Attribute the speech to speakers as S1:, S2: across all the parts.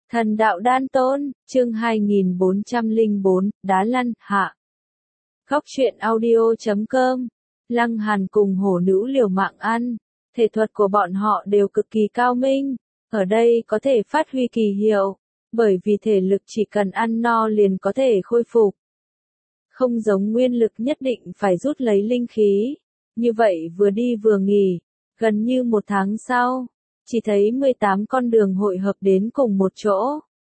S1: Thần đạo đan tôn, chương 2404, đá lăn, hạ. Góc truyện audio.com. Lăng Hàn cùng hổ nữ liều mạng ăn, thể thuật của bọn họ đều cực kỳ cao minh, ở đây có thể phát huy kỳ hiệu, bởi vì thể lực chỉ cần ăn no liền có thể khôi phục. Không giống nguyên lực nhất định phải rút lấy linh khí, như vậy vừa đi vừa nghỉ, gần như một tháng sau, chỉ thấy 18 con đường hội hợp đến cùng một chỗ.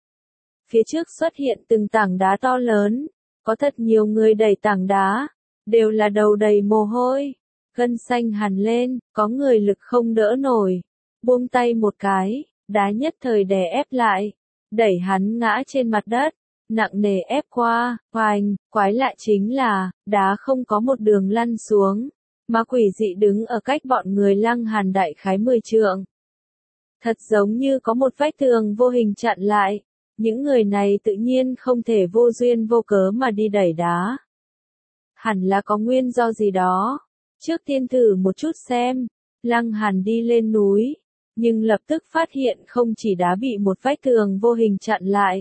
S1: Phía trước xuất hiện từng tảng đá to lớn, có thật nhiều người đẩy tảng đá, đều là đầu đầy mồ hôi, gân xanh hằn lên, có người lực không đỡ nổi, buông tay một cái, đá nhất thời đè ép lại, đẩy hắn ngã trên mặt đất, nặng nề ép qua, hoành, quái lạ chính là, đá không có một đường lăn xuống, mà quỷ dị đứng ở cách bọn người Lăng Hàn đại khái 10 trượng. Thật giống như có một vách tường vô hình chặn lại, những người này tự nhiên không thể vô duyên vô cớ mà đi đẩy đá. Hẳn là có nguyên do gì đó. Trước tiên thử một chút xem, Lăng Hàn đi lên núi, nhưng lập tức phát hiện không chỉ đá bị một vách tường vô hình chặn lại.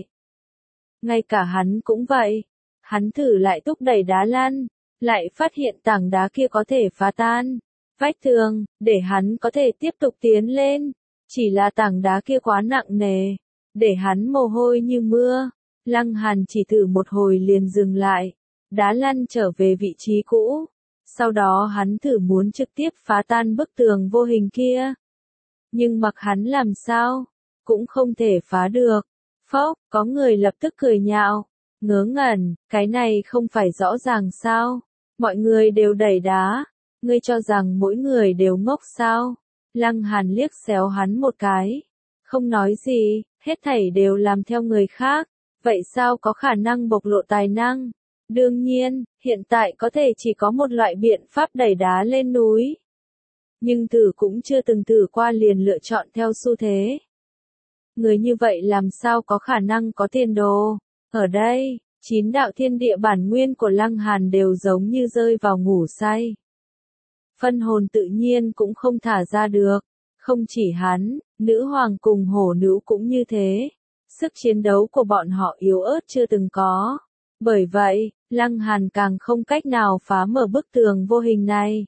S1: Ngay cả hắn cũng vậy, hắn thử lại thúc đẩy đá lăn, lại phát hiện tảng đá kia có thể phá tan vách tường, để hắn có thể tiếp tục tiến lên. Chỉ là tảng đá kia quá nặng nề, để hắn mồ hôi như mưa. Lăng Hàn chỉ thử một hồi liền dừng lại, đá lăn trở về vị trí cũ. Sau đó hắn thử muốn trực tiếp phá tan bức tường vô hình kia. Nhưng mặc hắn làm sao, cũng không thể phá được. Phốc, có người lập tức cười nhạo, ngớ ngẩn, cái này không phải rõ ràng sao? Mọi người đều đẩy đá, ngươi cho rằng mỗi người đều ngốc sao? Lăng Hàn liếc xéo hắn một cái, không nói gì, hết thảy đều làm theo người khác, vậy sao có khả năng bộc lộ tài năng? Đương nhiên, hiện tại có thể chỉ có một loại biện pháp đẩy đá lên núi. Nhưng thử cũng chưa từng thử qua liền lựa chọn theo xu thế. Người như vậy làm sao có khả năng có tiền đồ? Ở đây, 9 đạo thiên địa bản nguyên của Lăng Hàn đều giống như rơi vào ngủ say. Phân hồn tự nhiên cũng không thả ra được, không chỉ hắn, nữ hoàng cùng hổ nữ cũng như thế. Sức chiến đấu của bọn họ yếu ớt chưa từng có. Bởi vậy, Lăng Hàn càng không cách nào phá mở bức tường vô hình này.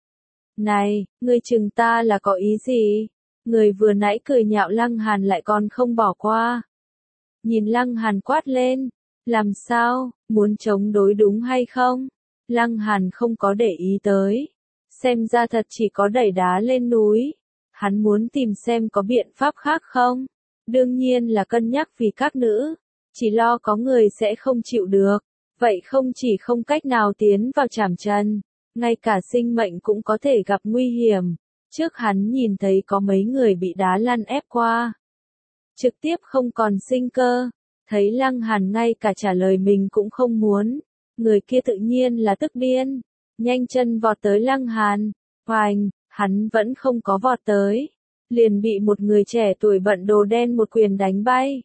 S1: Này, ngươi chừng ta là có ý gì? Người vừa nãy cười nhạo Lăng Hàn lại còn không bỏ qua. Nhìn Lăng Hàn quát lên, làm sao, muốn chống đối đúng hay không? Lăng Hàn không có để ý tới. Xem ra thật chỉ có đẩy đá lên núi. Hắn muốn tìm xem có biện pháp khác không? Đương nhiên là cân nhắc vì các nữ. Chỉ lo có người sẽ không chịu được. Vậy không chỉ không cách nào tiến vào trảm chân, ngay cả sinh mệnh cũng có thể gặp nguy hiểm. Trước hắn nhìn thấy có mấy người bị đá lăn ép qua. Trực tiếp không còn sinh cơ. Thấy Lăng Hàn ngay cả trả lời mình cũng không muốn. Người kia tự nhiên là tức điên. Nhanh chân vọt tới Lăng Hàn. Hoành, hắn vẫn không có vọt tới. Liền bị một người trẻ tuổi bận đồ đen một quyền đánh bay.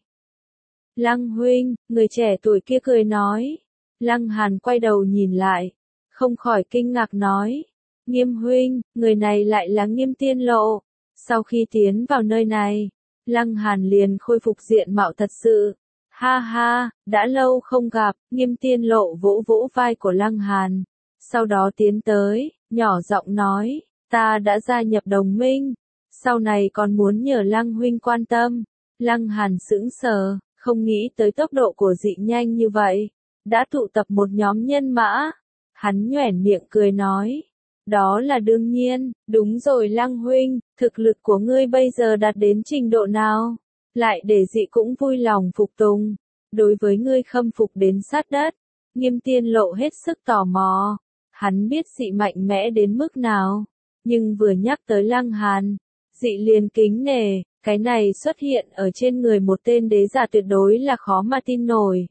S1: Lăng huynh, người trẻ tuổi kia cười nói. Lăng Hàn quay đầu nhìn lại. Không khỏi kinh ngạc nói. Nghiêm huynh, người này lại là Nghiêm Tiên Lộ. Sau khi tiến vào nơi này, Lăng Hàn liền khôi phục diện mạo thật sự. Ha ha, đã lâu không gặp, Nghiêm Tiên Lộ vỗ vỗ vai của Lăng Hàn. Sau đó tiến tới, nhỏ giọng nói, ta đã gia nhập đồng minh. Sau này còn muốn nhờ Lăng huynh quan tâm. Lăng Hàn sững sờ, không nghĩ tới tốc độ của dị nhanh như vậy. Đã tụ tập một nhóm nhân mã. Hắn nhoẻn miệng cười nói. Đó là đương nhiên, đúng rồi Lăng huynh, thực lực của ngươi bây giờ đạt đến trình độ nào? Lại để dị cũng vui lòng phục tùng. Đối với ngươi khâm phục đến sát đất. Nghiêm Tiên Lộ hết sức tò mò. Hắn biết dị mạnh mẽ đến mức nào. Nhưng vừa nhắc tới Lăng Hàn, dị liền kính nể, cái này xuất hiện ở trên người một tên đế giả tuyệt đối là khó mà tin nổi.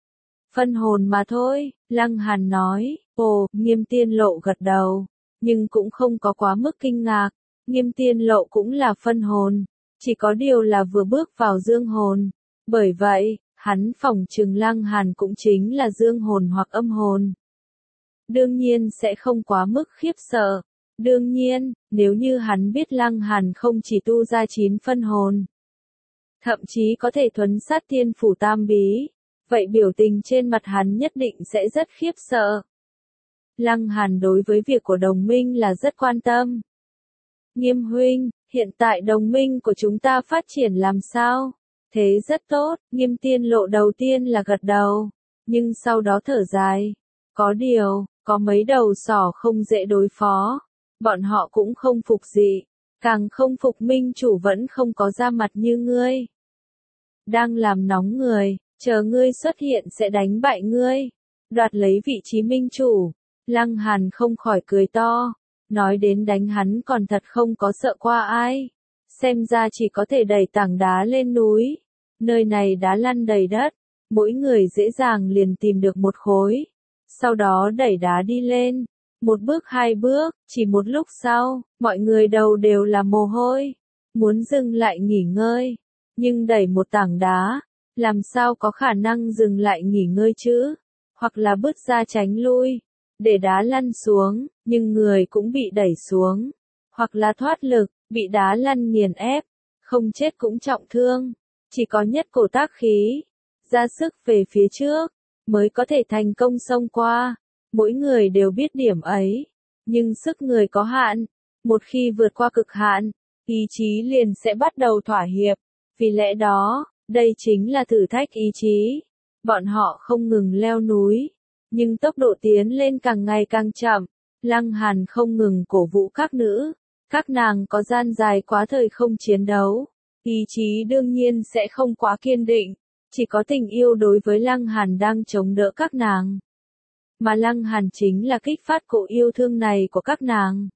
S1: Phân hồn mà thôi, Lăng Hàn nói. Ồ, Nghiêm Tiên Lộ gật đầu, nhưng cũng không có quá mức kinh ngạc. Nghiêm Tiên Lộ cũng là phân hồn, chỉ có điều là vừa bước vào dương hồn. Bởi vậy, hắn phỏng chừng Lăng Hàn cũng chính là dương hồn hoặc âm hồn. Đương nhiên sẽ không quá mức khiếp sợ. Đương nhiên, nếu như hắn biết Lăng Hàn không chỉ tu ra 9 phân hồn. thậm chí có thể thuấn sát thiên phủ tam bí, vậy biểu tình trên mặt hắn nhất định sẽ rất khiếp sợ. Lăng Hàn đối với việc của đồng minh là rất quan tâm. Nghiêm huynh, hiện tại đồng minh của chúng ta phát triển làm sao? Thế rất tốt, Nghiêm Tiên Lộ đầu tiên là gật đầu, nhưng sau đó thở dài. Có điều, có mấy đầu sỏ không dễ đối phó. Bọn họ cũng không phục gì, càng không phục minh chủ vẫn không có ra mặt như ngươi. Đang làm nóng người, chờ ngươi xuất hiện sẽ đánh bại ngươi, đoạt lấy vị trí minh chủ. Lăng Hàn không khỏi cười to, nói đến đánh hắn còn thật không có sợ qua ai. Xem ra chỉ có thể đẩy tảng đá lên núi. Nơi này đá lăn đầy đất, mỗi người dễ dàng liền tìm được một khối. Sau đó đẩy đá đi lên, một bước hai bước, chỉ một lúc sau, mọi người đầu đều là mồ hôi, muốn dừng lại nghỉ ngơi. Nhưng đẩy một tảng đá, làm sao có khả năng dừng lại nghỉ ngơi chứ? Hoặc là bước ra tránh lui, để đá lăn xuống, nhưng người cũng bị đẩy xuống. Hoặc là thoát lực, bị đá lăn nghiền ép, không chết cũng trọng thương. Chỉ có nhất cổ tác khí, ra sức về phía trước, mới có thể thành công xông qua. Mỗi người đều biết điểm ấy, nhưng sức người có hạn. Một khi vượt qua cực hạn, ý chí liền sẽ bắt đầu thỏa hiệp. Vì lẽ đó, đây chính là thử thách ý chí. Bọn họ không ngừng leo núi, nhưng tốc độ tiến lên càng ngày càng chậm. Lăng Hàn không ngừng cổ vũ các nữ, các nàng có gian dài quá thời không chiến đấu. Ý chí đương nhiên sẽ không quá kiên định, chỉ có tình yêu đối với Lăng Hàn đang chống đỡ các nàng. Mà Lăng Hàn chính là kích phát cỗ yêu thương này của các nàng.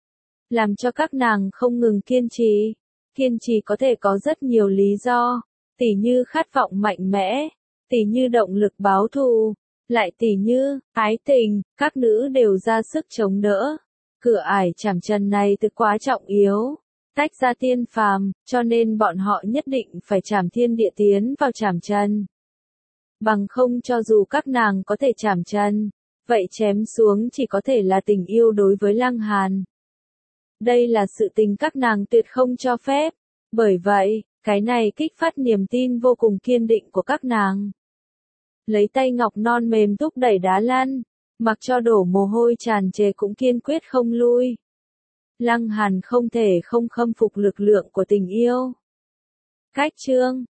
S1: Làm cho các nàng không ngừng kiên trì. Kiên trì có thể có rất nhiều lý do, tỉ như khát vọng mạnh mẽ, tỉ như động lực báo thù, lại tỉ như ái tình, các nữ đều ra sức chống đỡ. Cửa ải trảm trần này thực quá trọng yếu, tách ra tiên phàm, cho nên bọn họ nhất định phải trảm thiên địa tiến vào trảm trần. Bằng không cho dù các nàng có thể trảm trần, vậy chém xuống chỉ có thể là tình yêu đối với Lăng Hàn. Đây là sự tình các nàng tuyệt không cho phép, bởi vậy, cái này kích phát niềm tin vô cùng kiên định của các nàng. Lấy tay ngọc non mềm thúc đẩy đá lăn, mặc cho đổ mồ hôi tràn trề cũng kiên quyết không lui. Lăng Hàn không thể không khâm phục lực lượng của tình yêu. Cách chương